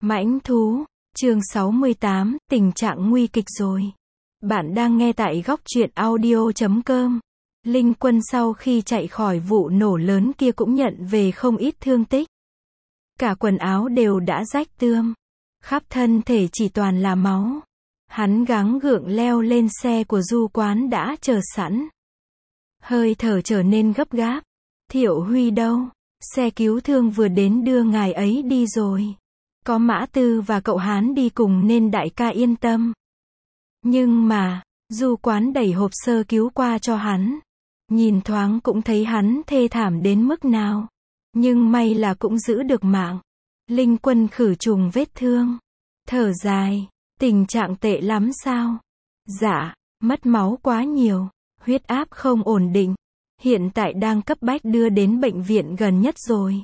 Mãnh thú, chương 68, tình trạng nguy kịch rồi. Bạn đang nghe tại góc truyện audio.com. Linh Quân sau khi chạy khỏi vụ nổ lớn kia cũng nhận về không ít thương tích. Cả quần áo đều đã rách tươm. Khắp thân thể chỉ toàn là máu. Hắn gắng gượng leo lên xe của du quán đã chờ sẵn. Hơi thở trở nên gấp gáp. Thiệu Huy đâu? Xe cứu thương vừa đến đưa ngài ấy đi rồi. Có Mã Tư và cậu Hán đi cùng nên đại ca yên tâm. Nhưng mà, du quán đẩy hộp sơ cứu qua cho hắn. Nhìn thoáng cũng thấy hắn thê thảm đến mức nào. Nhưng may là cũng giữ được mạng. Linh Quân khử trùng vết thương. Thở dài, tình trạng tệ lắm sao? Dạ, mất máu quá nhiều. Huyết áp không ổn định. Hiện tại đang cấp bách đưa đến bệnh viện gần nhất rồi.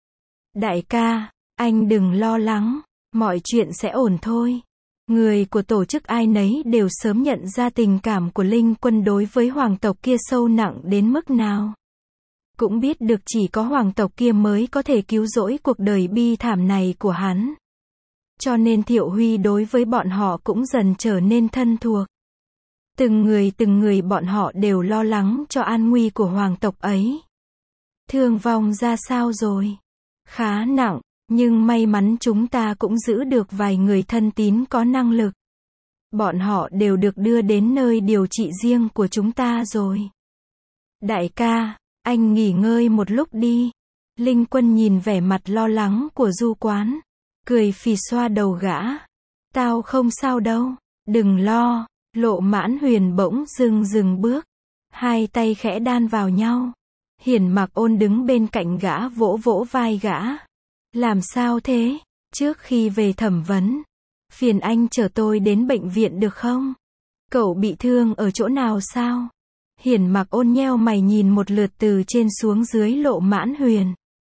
Đại ca, anh đừng lo lắng, mọi chuyện sẽ ổn thôi. Người của tổ chức ai nấy đều sớm nhận ra tình cảm của Linh Quân đối với hoàng tộc kia sâu nặng đến mức nào. Cũng biết được chỉ có hoàng tộc kia mới có thể cứu rỗi cuộc đời bi thảm này của hắn. Cho nên Thiệu Huy đối với bọn họ cũng dần trở nên thân thuộc. Từng người bọn họ đều lo lắng cho an nguy của hoàng tộc ấy. Thương vong ra sao rồi? Khá nặng, nhưng may mắn chúng ta cũng giữ được vài người thân tín có năng lực. Bọn họ đều được đưa đến nơi điều trị riêng của chúng ta rồi. Đại ca, anh nghỉ ngơi một lúc đi. Linh Quân nhìn vẻ mặt lo lắng của du quán. Cười phì xoa đầu gã. Tao không sao đâu, đừng lo. Lộ Mãn Huyền bỗng dừng bước. Hai tay khẽ đan vào nhau. Hiển Mặc Ôn đứng bên cạnh gã vỗ vỗ vai gã. Làm sao thế? Trước khi về thẩm vấn, phiền anh chở tôi đến bệnh viện được không? Cậu bị thương ở chỗ nào sao? Hiển Mặc Ôn nheo mày nhìn một lượt từ trên xuống dưới Lộ Mãn Huyền.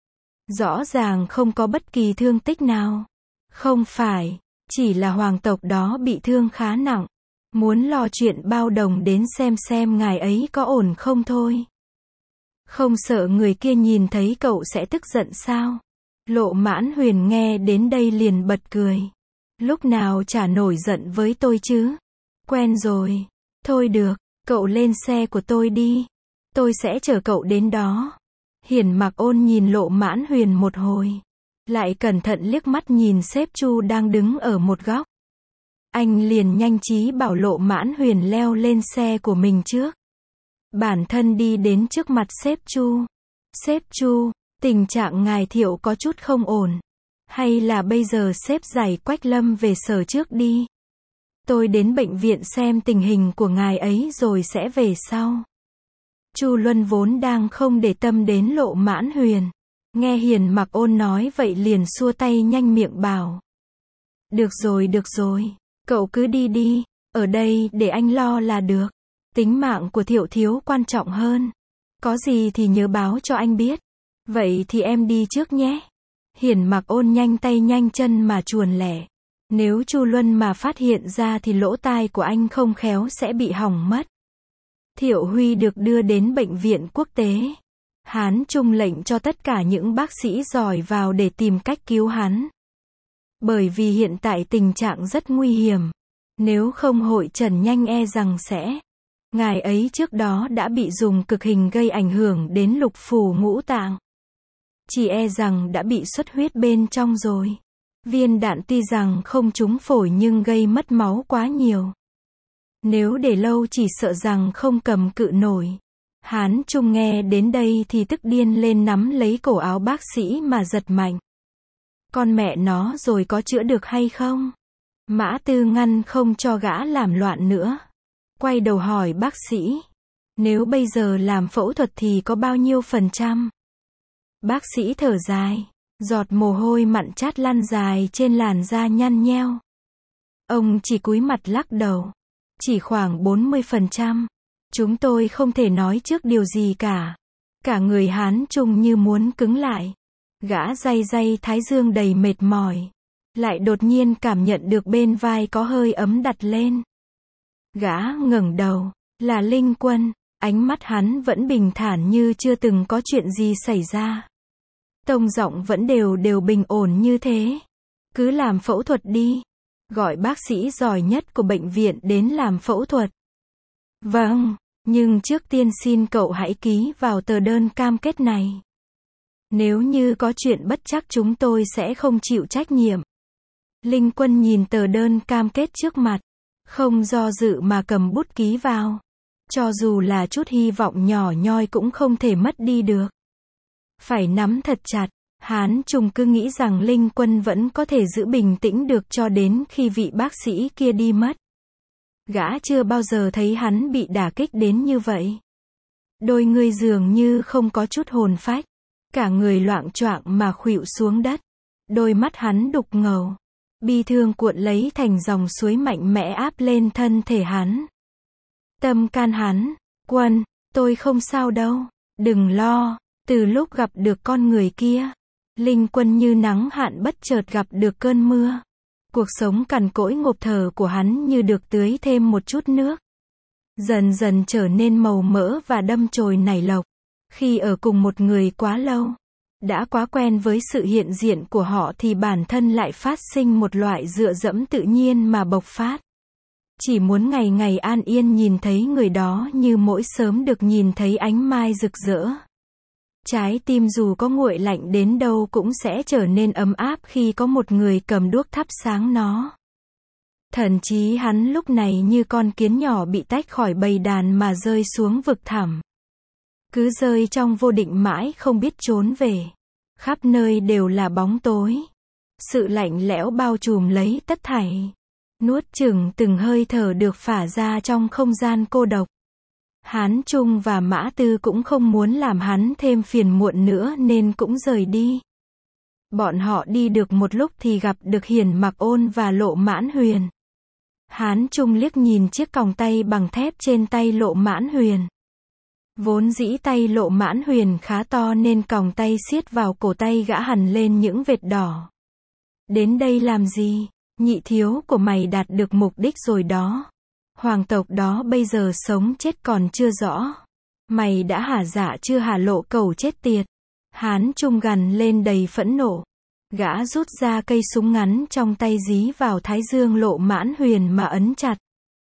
Rõ ràng không có bất kỳ thương tích nào. Không phải, chỉ là hoàng tộc đó bị thương khá nặng. Muốn lo chuyện bao đồng đến xem ngài ấy có ổn không thôi. Không sợ người kia nhìn thấy cậu sẽ tức giận sao? Lộ Mãn Huyền nghe đến đây liền bật cười. Lúc nào chả nổi giận với tôi chứ? Quen rồi. Thôi được, cậu lên xe của tôi đi. Tôi sẽ chở cậu đến đó. Hiển Mặc Ôn nhìn Lộ Mãn Huyền một hồi. Lại cẩn thận liếc mắt nhìn sếp Chu đang đứng ở một góc. Anh liền nhanh trí bảo Lộ Mãn Huyền leo lên xe của mình trước. Bản thân đi đến trước mặt sếp Chu. Sếp Chu, tình trạng ngài Thiệu có chút không ổn. Hay là bây giờ sếp giải Quách Lâm về sở trước đi. Tôi đến bệnh viện xem tình hình của ngài ấy rồi sẽ về sau. Chu Luân vốn đang không để tâm đến Lộ Mãn Huyền. Nghe Hiển Mặc Ôn nói vậy liền xua tay nhanh miệng bảo. Được rồi. Cậu cứ đi đi, ở đây để anh lo là được. Tính mạng của Thiệu thiếu quan trọng hơn. Có gì thì nhớ báo cho anh biết. Vậy thì em đi trước nhé. Hiển Mặc Ôn nhanh tay nhanh chân mà chuồn lẻ. Nếu Chu Luân mà phát hiện ra thì lỗ tai của anh không khéo sẽ bị hỏng mất. Thiệu Huy được đưa đến bệnh viện quốc tế. Hán Trung lệnh cho tất cả những bác sĩ giỏi vào để tìm cách cứu hắn. Bởi vì hiện tại tình trạng rất nguy hiểm. Nếu không hội trần nhanh e rằng sẽ. Ngài ấy trước đó đã bị dùng cực hình gây ảnh hưởng đến lục phủ ngũ tạng. Chỉ e rằng đã bị xuất huyết bên trong rồi. Viên đạn tuy rằng không trúng phổi nhưng gây mất máu quá nhiều. Nếu để lâu chỉ sợ rằng không cầm cự nổi. Hán Trung nghe đến đây thì tức điên lên nắm lấy cổ áo bác sĩ mà giật mạnh. Con mẹ nó rồi có chữa được hay không? Mã Tư ngăn không cho gã làm loạn nữa. Quay đầu hỏi bác sĩ. Nếu bây giờ làm phẫu thuật thì có bao nhiêu %? Bác sĩ thở dài. Giọt mồ hôi mặn chát lăn dài trên làn da nhăn nheo. Ông chỉ cúi mặt lắc đầu. Chỉ khoảng 40%. Chúng tôi không thể nói trước điều gì cả. Cả người Hán Trung như muốn cứng lại. Gã day thái dương đầy mệt mỏi. Lại đột nhiên cảm nhận được bên vai có hơi ấm đặt lên. Gã ngẩng đầu. Là Linh Quân. Ánh mắt hắn vẫn bình thản như chưa từng có chuyện gì xảy ra. Tông giọng vẫn đều bình ổn như thế. Cứ làm phẫu thuật đi. Gọi bác sĩ giỏi nhất của bệnh viện đến làm phẫu thuật. Vâng, nhưng trước tiên xin cậu hãy ký vào tờ đơn cam kết này. Nếu như có chuyện bất trắc chúng tôi sẽ không chịu trách nhiệm. Linh Quân nhìn tờ đơn cam kết trước mặt, không do dự mà cầm bút ký vào. Cho dù là chút hy vọng nhỏ nhoi cũng không thể mất đi được. Phải nắm thật chặt, Hán Trung cứ nghĩ rằng Linh Quân vẫn có thể giữ bình tĩnh được cho đến khi vị bác sĩ kia đi mất. Gã chưa bao giờ thấy hắn bị đả kích đến như vậy. Đôi người dường như không có chút hồn phách. Cả người loạng choạng mà khuỵu xuống đất. Đôi mắt hắn đục ngầu. Bi thương cuộn lấy thành dòng suối mạnh mẽ áp lên thân thể hắn. Tâm can hắn, Quân, tôi không sao đâu. Đừng lo, từ lúc gặp được con người kia. Linh Quân như nắng hạn bất chợt gặp được cơn mưa. Cuộc sống cằn cỗi ngộp thở của hắn như được tưới thêm một chút nước. Dần dần trở nên màu mỡ và đâm chồi nảy lộc. Khi ở cùng một người quá lâu, đã quá quen với sự hiện diện của họ thì bản thân lại phát sinh một loại dựa dẫm tự nhiên mà bộc phát. Chỉ muốn ngày ngày an yên nhìn thấy người đó như mỗi sớm được nhìn thấy ánh mai rực rỡ. Trái tim dù có nguội lạnh đến đâu cũng sẽ trở nên ấm áp khi có một người cầm đuốc thắp sáng nó. Thậm chí hắn lúc này như con kiến nhỏ bị tách khỏi bầy đàn mà rơi xuống vực thẳm. Cứ rơi trong vô định mãi không biết trốn về. Khắp nơi đều là bóng tối. Sự lạnh lẽo bao trùm lấy tất thảy. Nuốt chửng từng hơi thở được phả ra trong không gian cô độc. Hán Trung và Mã Tư cũng không muốn làm hắn thêm phiền muộn nữa nên cũng rời đi. Bọn họ đi được một lúc thì gặp được Hiển Mặc Ôn và Lộ Mãn Huyền. Hán Trung liếc nhìn chiếc còng tay bằng thép trên tay Lộ Mãn Huyền. Vốn dĩ tay Lộ Mãn Huyền khá to nên còng tay siết vào cổ tay gã hằn lên những vệt đỏ. Đến đây làm gì? Nhị thiếu của mày đạt được mục đích rồi đó. Hoàng tộc đó bây giờ sống chết còn chưa rõ. Mày đã hả dạ chưa hả Lộ cẩu chết tiệt. Hán Trung gằn lên đầy phẫn nộ. Gã rút ra cây súng ngắn trong tay dí vào thái dương Lộ Mãn Huyền mà ấn chặt.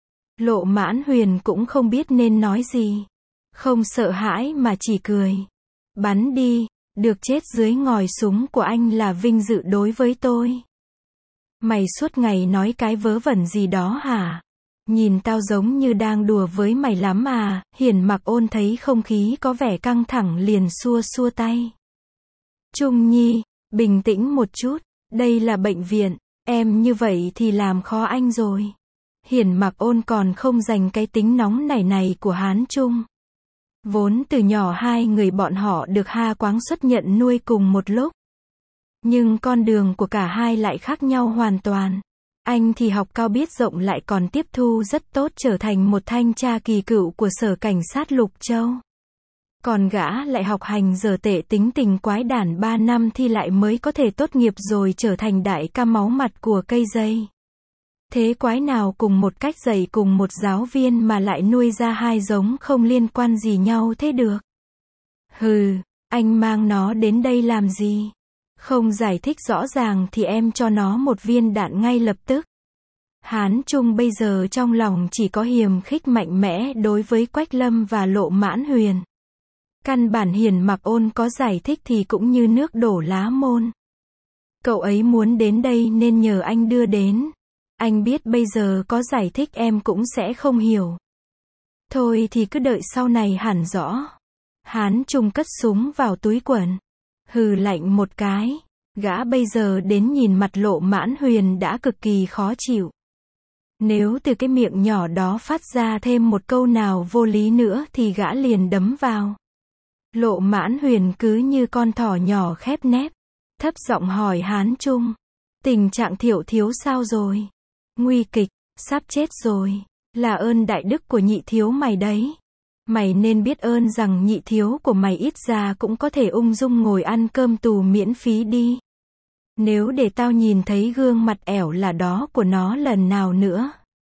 Lộ Mãn Huyền cũng không biết nên nói gì. Không sợ hãi mà chỉ cười. Bắn đi, được chết dưới ngòi súng của anh là vinh dự đối với tôi. Mày suốt ngày nói cái vớ vẩn gì đó hả? Nhìn tao giống như đang đùa với mày lắm à? Hiển Mặc Ôn thấy không khí có vẻ căng thẳng liền xua xua tay. Trung Nhi, bình tĩnh một chút, đây là bệnh viện, em như vậy thì làm khó anh rồi. Hiển Mặc Ôn còn không dành cái tính nóng này của Hán Trung. Vốn từ nhỏ hai người bọn họ được Ha Quáng xuất nhận nuôi cùng một lúc. Nhưng con đường của cả hai lại khác nhau hoàn toàn. Anh thì học cao biết rộng lại còn tiếp thu rất tốt trở thành một thanh tra kỳ cựu của Sở Cảnh sát Lục Châu. Còn gã lại học hành dở tệ tính tình quái đản 3 năm thì lại mới có thể tốt nghiệp rồi trở thành đại ca máu mặt của cây dây. Thế quái nào cùng một cách dạy cùng một giáo viên mà lại nuôi ra hai giống không liên quan gì nhau thế được? Hừ, anh mang nó đến đây làm gì? Không giải thích rõ ràng thì em cho nó một viên đạn ngay lập tức. Hán Trung bây giờ trong lòng chỉ có hiềm khích mạnh mẽ đối với Quách Lâm và Lộ Mãn Huyền. Căn bản Hiển Mặc Ôn có giải thích thì cũng như nước đổ lá môn. Cậu ấy muốn đến đây nên nhờ anh đưa đến. Anh biết bây giờ có giải thích em cũng sẽ không hiểu. Thôi thì cứ đợi sau này hẳn rõ. Hán Trung cất súng vào túi quần. Hừ lạnh một cái. Gã bây giờ đến nhìn mặt Lộ Mãn Huyền đã cực kỳ khó chịu. Nếu từ cái miệng nhỏ đó phát ra thêm một câu nào vô lý nữa thì gã liền đấm vào. Lộ Mãn Huyền cứ như con thỏ nhỏ khép nép. Thấp giọng hỏi Hán Trung. Tình trạng Thiệu thiếu sao rồi? Nguy kịch, sắp chết rồi. Là ơn đại đức của nhị thiếu mày đấy. Mày nên biết ơn rằng nhị thiếu của mày ít ra cũng có thể ung dung ngồi ăn cơm tù miễn phí đi. Nếu để tao nhìn thấy gương mặt ẻo là đó của nó lần nào nữa,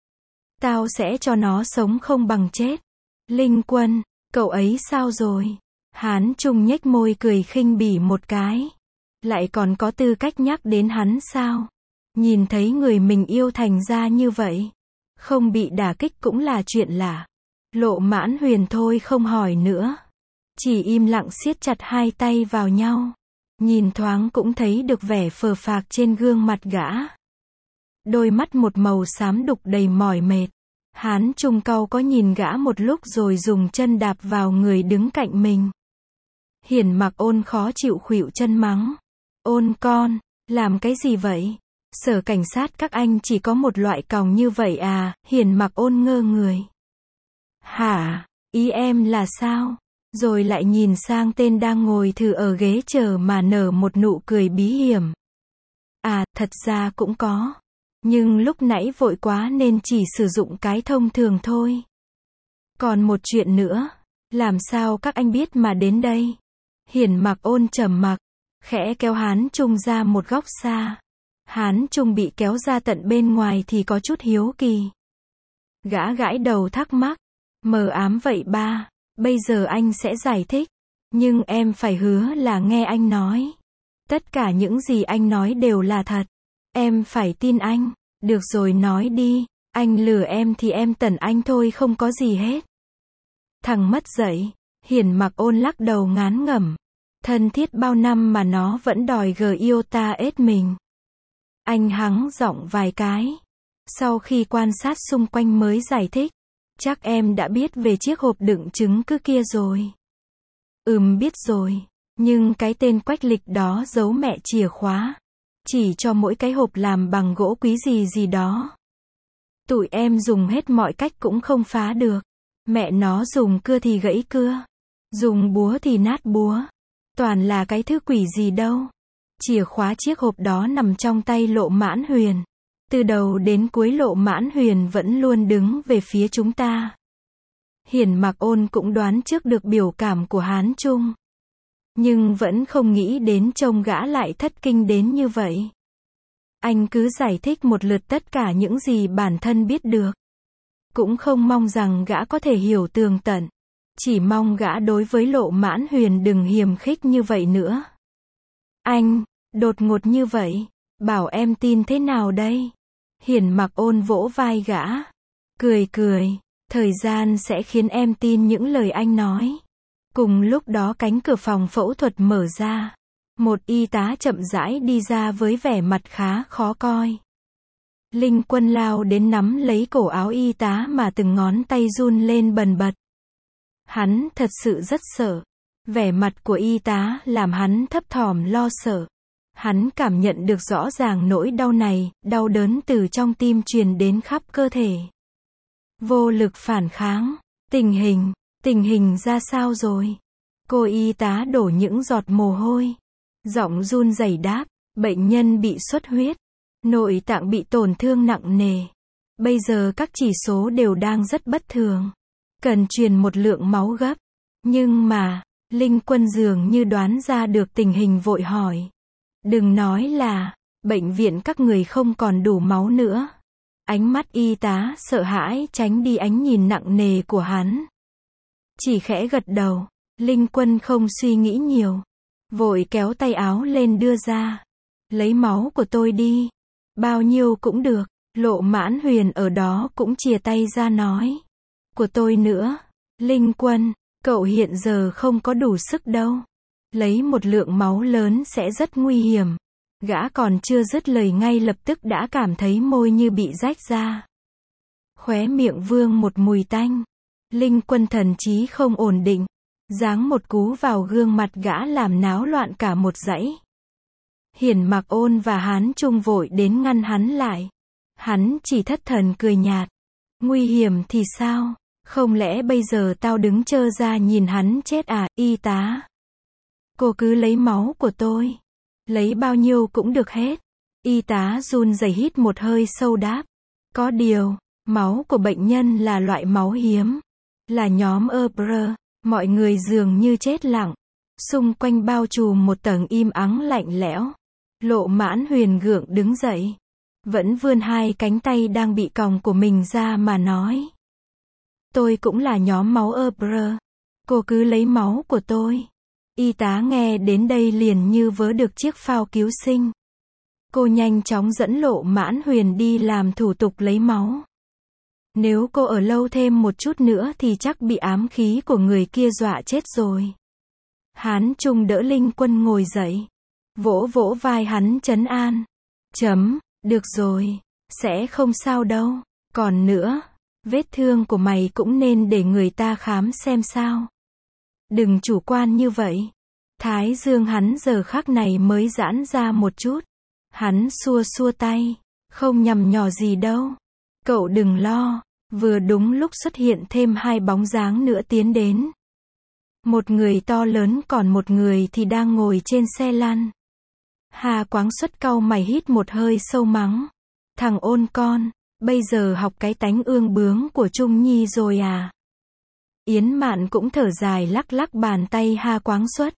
tao sẽ cho nó sống không bằng chết. Linh Quân, cậu ấy sao rồi? Hán Trung nhếch môi cười khinh bỉ một cái. Lại còn có tư cách nhắc đến hắn sao? Nhìn thấy người mình yêu thành ra như vậy, không bị đả kích cũng là chuyện lạ. Lộ Mãn Huyền thôi không hỏi nữa, chỉ im lặng siết chặt hai tay vào nhau. Nhìn thoáng cũng thấy được vẻ phờ phạc trên gương mặt gã. Đôi mắt một màu xám đục đầy mỏi mệt. Hán Trung cau có nhìn gã một lúc rồi dùng chân đạp vào người đứng cạnh mình. Hiển Mặc Ôn khó chịu khuỵu chân mắng. Ôn con, làm cái gì vậy? Sở cảnh sát các anh chỉ có một loại còng như vậy à? Hiển Mặc Ôn ngơ người. Hả? Ý em là sao? Rồi lại nhìn sang tên đang ngồi thừ ở ghế chờ mà nở một nụ cười bí hiểm. À, thật ra cũng có. Nhưng lúc nãy vội quá nên chỉ sử dụng cái thông thường thôi. Còn một chuyện nữa. Làm sao các anh biết mà đến đây? Hiển Mặc Ôn trầm mặc, khẽ kéo Hán Trung ra một góc xa. Hán Trung bị kéo ra tận bên ngoài thì có chút hiếu kỳ. Gã gãi đầu thắc mắc. Mờ ám vậy ba. Bây giờ anh sẽ giải thích. Nhưng em phải hứa là nghe anh nói. Tất cả những gì anh nói đều là thật. Em phải tin anh. Được rồi nói đi. Anh lừa em thì em tẩn anh thôi, không có gì hết. Thằng mất dạy. Hiển Mặc Ôn lắc đầu ngán ngẩm. Thân thiết bao năm mà nó vẫn đòi yêu ta ết mình. Anh hắng giọng vài cái. Sau khi quan sát xung quanh mới giải thích. Chắc em đã biết về chiếc hộp đựng chứng cứ kia rồi. Biết rồi. Nhưng cái tên Quách Lịch đó giấu mẹ chìa khóa. Chỉ cho mỗi cái hộp làm bằng gỗ quý gì đó. Tụi em dùng hết mọi cách cũng không phá được. Mẹ nó dùng cưa thì gãy cưa. Dùng búa thì nát búa. Toàn là cái thứ quỷ gì đâu. Chìa khóa chiếc hộp đó nằm trong tay Lộ Mãn Huyền. Từ đầu đến cuối Lộ Mãn Huyền vẫn luôn đứng về phía chúng ta. Hiển Mặc Ôn cũng đoán trước được biểu cảm của Hán Trung. Nhưng vẫn không nghĩ đến trông gã lại thất kinh đến như vậy. Anh cứ giải thích một lượt tất cả những gì bản thân biết được. Cũng không mong rằng gã có thể hiểu tường tận. Chỉ mong gã đối với Lộ Mãn Huyền đừng hiềm khích như vậy nữa. Anh, đột ngột như vậy, bảo em tin thế nào đây? Hiển Mặc Ôn vỗ vai gã. Cười, thời gian sẽ khiến em tin những lời anh nói. Cùng lúc đó cánh cửa phòng phẫu thuật mở ra. Một y tá chậm rãi đi ra với vẻ mặt khá khó coi. Linh Quân lao đến nắm lấy cổ áo y tá mà từng ngón tay run lên bần bật. Hắn thật sự rất sợ. Vẻ mặt của y tá làm hắn thấp thỏm lo sợ. Hắn cảm nhận được rõ ràng nỗi đau này, đau đớn từ trong tim truyền đến khắp cơ thể. Vô lực phản kháng. Tình hình ra sao rồi? Cô y tá đổ những giọt mồ hôi. Giọng run rẩy đáp, bệnh nhân bị xuất huyết. Nội tạng bị tổn thương nặng nề. Bây giờ các chỉ số đều đang rất bất thường. Cần truyền một lượng máu gấp. Nhưng mà, Linh Quân dường như đoán ra được tình hình vội hỏi. Đừng nói là, bệnh viện các người không còn đủ máu nữa. Ánh mắt y tá sợ hãi tránh đi ánh nhìn nặng nề của hắn. Chỉ khẽ gật đầu, Linh Quân không suy nghĩ nhiều. Vội kéo tay áo lên đưa ra. Lấy máu của tôi đi. Bao nhiêu cũng được. Lộ Mãn Huyền ở đó cũng chìa tay ra nói. Của tôi nữa. Linh Quân, cậu hiện giờ không có đủ sức đâu. Lấy một lượng máu lớn sẽ rất nguy hiểm. Gã còn chưa dứt lời ngay lập tức đã cảm thấy môi như bị rách ra. Khóe miệng vương một mùi tanh. Linh Quân thần trí không ổn định. Giáng một cú vào gương mặt gã làm náo loạn cả một dãy. Hiển Mặc Ôn và Hán Trung vội đến ngăn hắn lại. Hắn chỉ thất thần cười nhạt. Nguy hiểm thì sao? Không lẽ bây giờ tao đứng trơ ra nhìn hắn chết à? Y tá, cô cứ lấy máu của tôi. Lấy bao nhiêu cũng được hết. Y tá run rẩy hít một hơi sâu đáp. Có điều, máu của bệnh nhân là loại máu hiếm. Là nhóm E+. Mọi người dường như chết lặng. Xung quanh bao trùm một tầng im ắng lạnh lẽo. Lộ Mãn Huyền gượng đứng dậy. Vẫn vươn hai cánh tay đang bị còng của mình ra mà nói. Tôi cũng là nhóm máu E+. Cô cứ lấy máu của tôi. Y tá nghe đến đây liền như vớ được chiếc phao cứu sinh. Cô nhanh chóng dẫn Lộ Mãn Huyền đi làm thủ tục lấy máu. Nếu cô ở lâu thêm một chút nữa thì chắc bị ám khí của người kia dọa chết rồi. Hán Trung đỡ Linh Quân ngồi dậy. Vỗ vỗ vai hắn trấn an. Được rồi. Sẽ không sao đâu. Còn nữa, vết thương của mày cũng nên để người ta khám xem sao. Đừng chủ quan như vậy. Thái dương hắn giờ khắc này mới giãn ra một chút. Hắn xua xua tay. Không nhằm nhò gì đâu. Cậu đừng lo. Vừa đúng lúc xuất hiện thêm hai bóng dáng nữa tiến đến. Một người to lớn còn một người thì đang ngồi trên xe lăn. Hà Quáng Xuất cau mày hít một hơi sâu mắng. Thằng ôn con, bây giờ học cái tánh ương bướng của Trung Nhi rồi à? Yến Mạn cũng thở dài lắc lắc bàn tay Hà Quáng Xuất.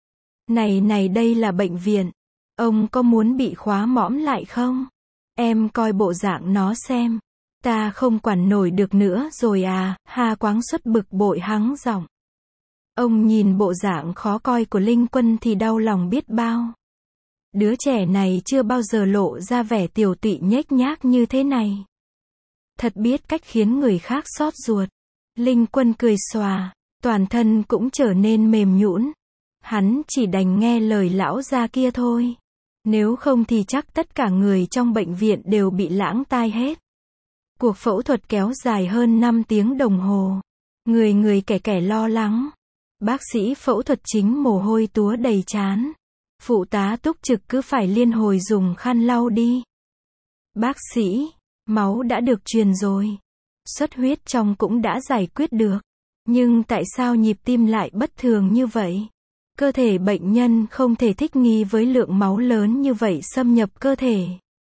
Này đây là bệnh viện. Ông có muốn bị khóa mõm lại không? Em coi bộ dạng nó xem. Ta không quản nổi được nữa rồi à? Hà Quáng Xuất bực bội hắng giọng. Ông nhìn bộ dạng khó coi của Linh Quân thì đau lòng biết bao. Đứa trẻ này chưa bao giờ lộ ra vẻ tiều tụy nhếch nhác như thế này. Thật biết cách khiến người khác xót ruột. Linh Quân cười xòa, toàn thân cũng trở nên mềm nhũn. Hắn chỉ đành nghe lời lão gia kia thôi. Nếu không thì chắc tất cả người trong bệnh viện đều bị lãng tai hết. Cuộc phẫu thuật kéo dài hơn 5 tiếng đồng hồ. Người kẻ lo lắng. Bác sĩ phẫu thuật chính mồ hôi túa đầy trán. Phụ tá túc trực cứ phải liên hồi dùng khăn lau đi. Bác sĩ, máu đã được truyền rồi. Xuất huyết trong cũng đã giải quyết được. Nhưng tại sao nhịp tim lại bất thường như vậy? Cơ thể bệnh nhân không thể thích nghi với lượng máu lớn như vậy xâm nhập cơ thể.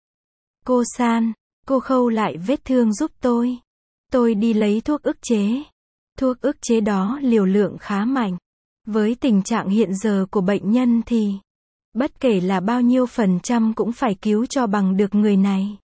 Cô San, cô khâu lại vết thương giúp tôi. Tôi đi lấy thuốc ức chế. Thuốc ức chế đó liều lượng khá mạnh. Với tình trạng hiện giờ của bệnh nhân thì bất kể là bao nhiêu % cũng phải cứu cho bằng được người này.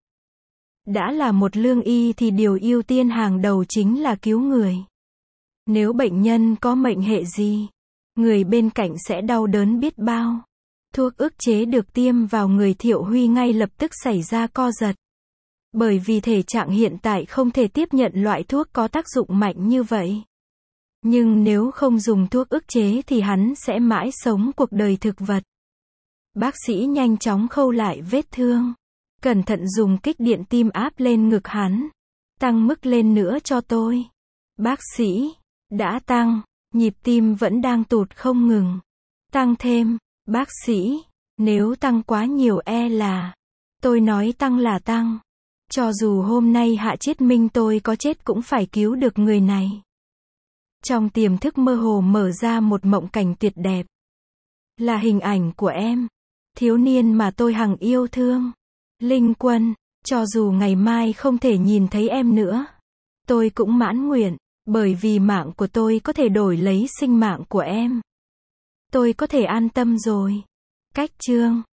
Đã là một lương y thì điều ưu tiên hàng đầu chính là cứu người. Nếu bệnh nhân có mệnh hệ gì, người bên cạnh sẽ đau đớn biết bao. Thuốc ức chế được tiêm vào người Thiệu Huy ngay lập tức xảy ra co giật. Bởi vì thể trạng hiện tại không thể tiếp nhận loại thuốc có tác dụng mạnh như vậy. Nhưng nếu không dùng thuốc ức chế thì hắn sẽ mãi sống cuộc đời thực vật. Bác sĩ nhanh chóng khâu lại vết thương. Cẩn thận dùng kích điện tim áp lên ngực hắn. Tăng mức lên nữa cho tôi. Bác sĩ, đã tăng. Nhịp tim vẫn đang tụt không ngừng. Tăng thêm. Bác sĩ, nếu tăng quá nhiều là. Tôi nói tăng là tăng. Cho dù hôm nay Hạ Chiết Minh tôi có chết cũng phải cứu được người này. Trong tiềm thức mơ hồ mở ra một mộng cảnh tuyệt đẹp. Là hình ảnh của em. Thiếu niên mà tôi hằng yêu thương. Linh Quân, cho dù ngày mai không thể nhìn thấy em nữa, tôi cũng mãn nguyện, bởi vì mạng của tôi có thể đổi lấy sinh mạng của em. Tôi có thể an tâm rồi. Cách chương